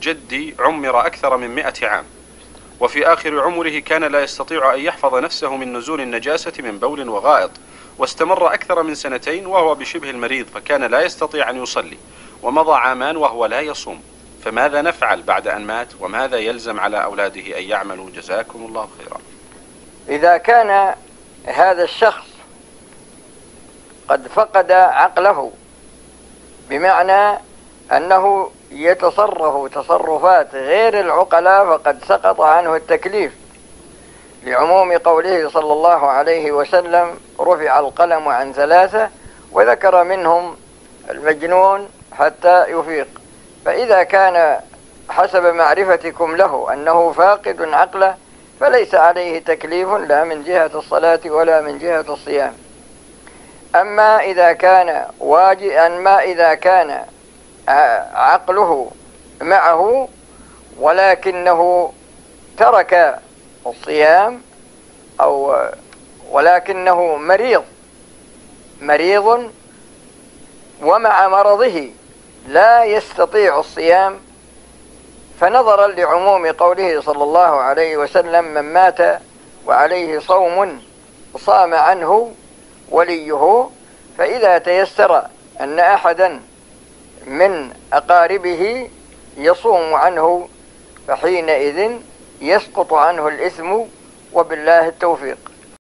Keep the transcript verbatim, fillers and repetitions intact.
جدي عمر أكثر من مئة عام، وفي آخر عمره كان لا يستطيع أن يحفظ نفسه من نزول النجاسة من بول وغائط، واستمر أكثر من سنتين وهو بشبه المريض، فكان لا يستطيع أن يصلي، ومضى عامان وهو لا يصوم. فماذا نفعل بعد أن مات، وماذا يلزم على أولاده أن يعملوا؟ جزاكم الله خيرا. إذا كان هذا الشخص قد فقد عقله، بمعنى أنه يتصرف تصرفات غير العقلاء، فقد سقط عنه التكليف، لعموم قوله صلى الله عليه وسلم: رفع القلم عن ثلاثة، وذكر منهم المجنون حتى يفيق. فإذا كان حسب معرفتكم له أنه فاقد عقله، فليس عليه تكليف لا من جهة الصلاة ولا من جهة الصيام. أما إذا كان واجب أما إذا كان عقله معه ولكنه ترك الصيام، أو ولكنه مريض مريض ومع مرضه لا يستطيع الصيام، فنظرا لعموم قوله صلى الله عليه وسلم: من مات وعليه صوم صام عنه وليه، فإذا تيسر أن أحدا من أقاربه يصوم عنه، فحينئذ يسقط عنه الإثم، وبالله التوفيق.